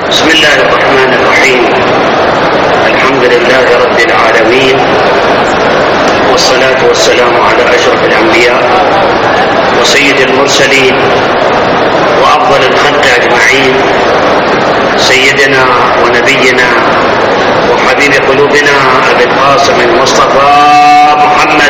بسم الله الرحمن الرحيم. الحمد لله رب العالمين، والصلاة والسلام على أشرف الأنبياء وسيد المرسلين وأفضل الخلق أجمعين، سيدنا ونبينا وحبيب قلوبنا أبي القاسم المصطفى محمد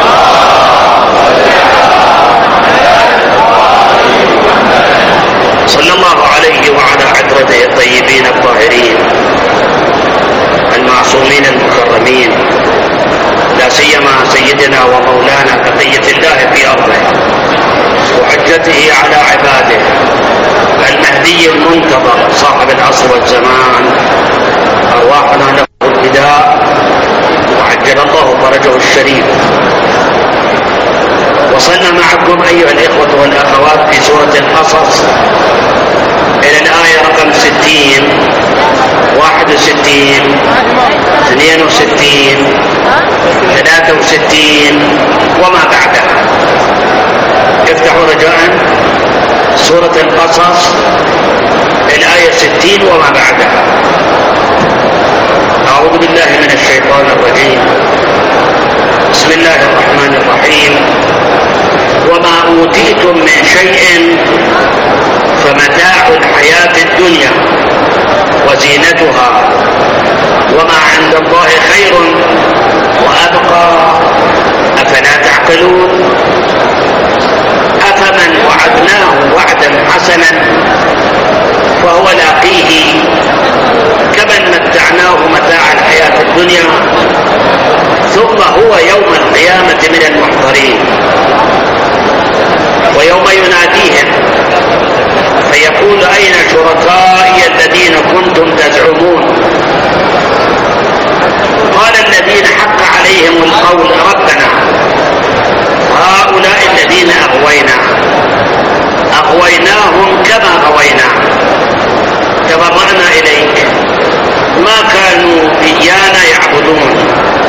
صلى الله عليه وعلى عترته الطيبين الطاهرين المعصومين المكرمين، لا سيما سيدنا ومولانا بقية الله في أرضه وحجته على عباده المهدي المنتظر صاحب العصر والزمان، أرواحنا له الفداء وعجل الله فرجه الشريف. وصلنا معكم أيها الإخوة والأخوات في سورة القصص إلى الآية رقم 60 61 62 63 وما بعدها. افتحوا رجاء سورة القصص الآية 60 وما بعدها. أعوذ بالله من الشيطان الرجيم. بسم الله الرحمن الرحيم. وما أوتيتم من شيء فمتاع الحياة الدنيا وزينتها وما عند الله خير وأبقى أفلا تعقلون. أفمن وعدناه وعدا حسنا فهو لاقيه كمن متعناه متاع الحياة الدنيا ثم هو يوم القيامة من المحضرين. ويوم يناديهم فيقول أين شركائي الذين كنتم تزعمون؟ قال الذين حق عليهم القول ربنا هؤلاء الذين أغويناهم كما غوينا تبرأنا إليك ما كانوا إيانا يعبدون.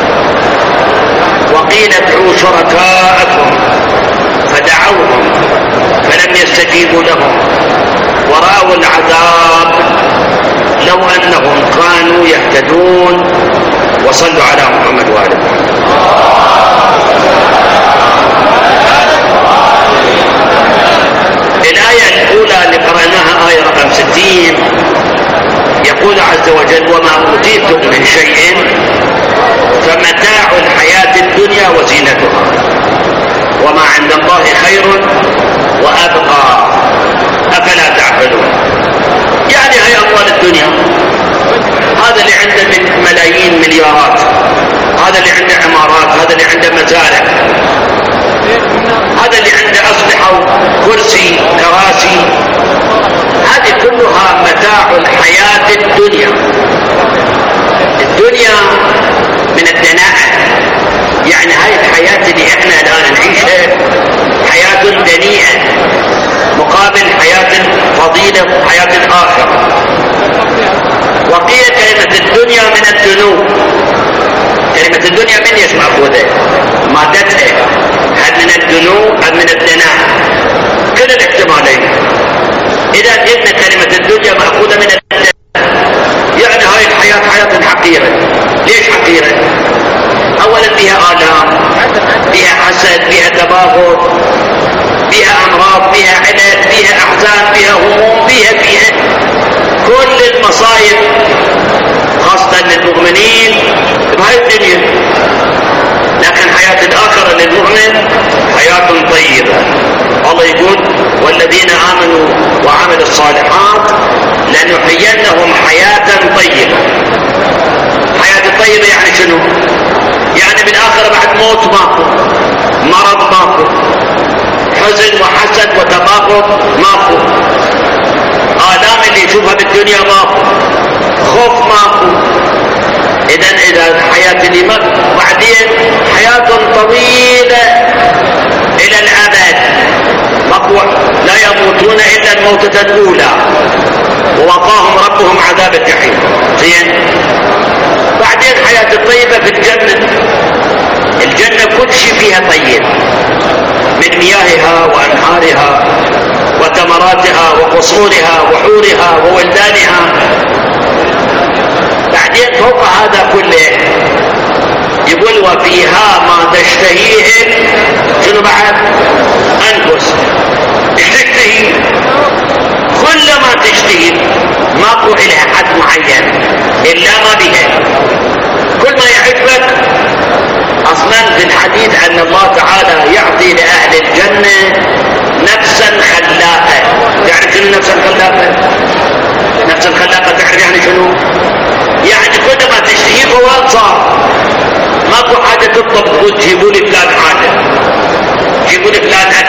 وقيل ادعوا شركاءكم فدعوهم فلم يستجيبوا لهم ورأوا العذاب لو أنهم كانوا يهتدون. وصلوا على محمد وآله. الآية الأولى اللي قرأناها آية رقم 60 يقول عز وجل وما أوتيتم من شيء فمتاع الحياة الدنيا وزينتها وما عند الله خير وأبقى أفلا تعقلون. يعني هي أموال الدنيا، هذا اللي عنده من ملايين مليارات، هذا اللي عنده عمارات، هذا اللي عنده مزارع، هذا اللي عنده أسلحة وكرسي كراسي، هذه كلها متاع الحياة الدنيا. الدنيا من الدناءة، يعني هاي الحياة اللي احنا الآن نعيشها حياة دنيئة مقابل حياة فضيلة حياة الآخرة. وقيل كلمة الدنيا من الدنو. كلمة الدنيا من ايش مأخوذة؟ مادتها هل من الدنو أم من الدناء؟ كل الاحتمالين. إذا قلنا كلمة الدنيا مأخوذة من الدناء يعني هاي الحياة حياة حقيرة. ليش حقيرة؟ أولا فيها آلام، فيها حسد، فيها تباغض، فيها أمراض، فيها علل، فيها أحزان، فيها هموم، فيها كل المصائب خاصة للمؤمنين بهاي الدنيا. لكن حياة الآخرة للمؤمن حياة طيبة. الله يقول والذين آمنوا وعملوا الصالحات لنحيينهم حياة طيبة. حياة الطيبة يعني شنو؟ يعني بالآخرة بعد موت ماكو، مرض ماكو، حزن وحسد وتباغض ماكو، آلام اللي يشوفها بالدنيا ماكو، خوف ماكو. إذا حياة الإيمان بعدين حياة طويلة إلى الأبد مقوى لا يموتون إلا الموتة الأولى ووقاهم ربهم عذاب الجحيم. زين. بعدين حياة الطيبة في الجنة. الجنة كل شيء فيها طيب من مياهها وأنهارها وثمراتها وقصورها وحورها وولدانها. بعدين فوق هذا كله يقول وفيها ما تشتهيه شنو بعد؟ أنفس. ايش تشتهي؟ كل ما تشتهي، ماكو إلها حد معين إلا ما بها، كل ما يعجبك. أصلا في الحديث أن الله تعالى يعطي لأهل الجنة نفسا خلاقة. تعرف شنو نفسا خلاقة؟ نفسا خلاقة تعرف يعني شنو؟ يعني كل ما تشتهيه فوال صار، ماكو حاجة تطلب تقول جيبوا لي فلان حاجة، جيبوا لي فلان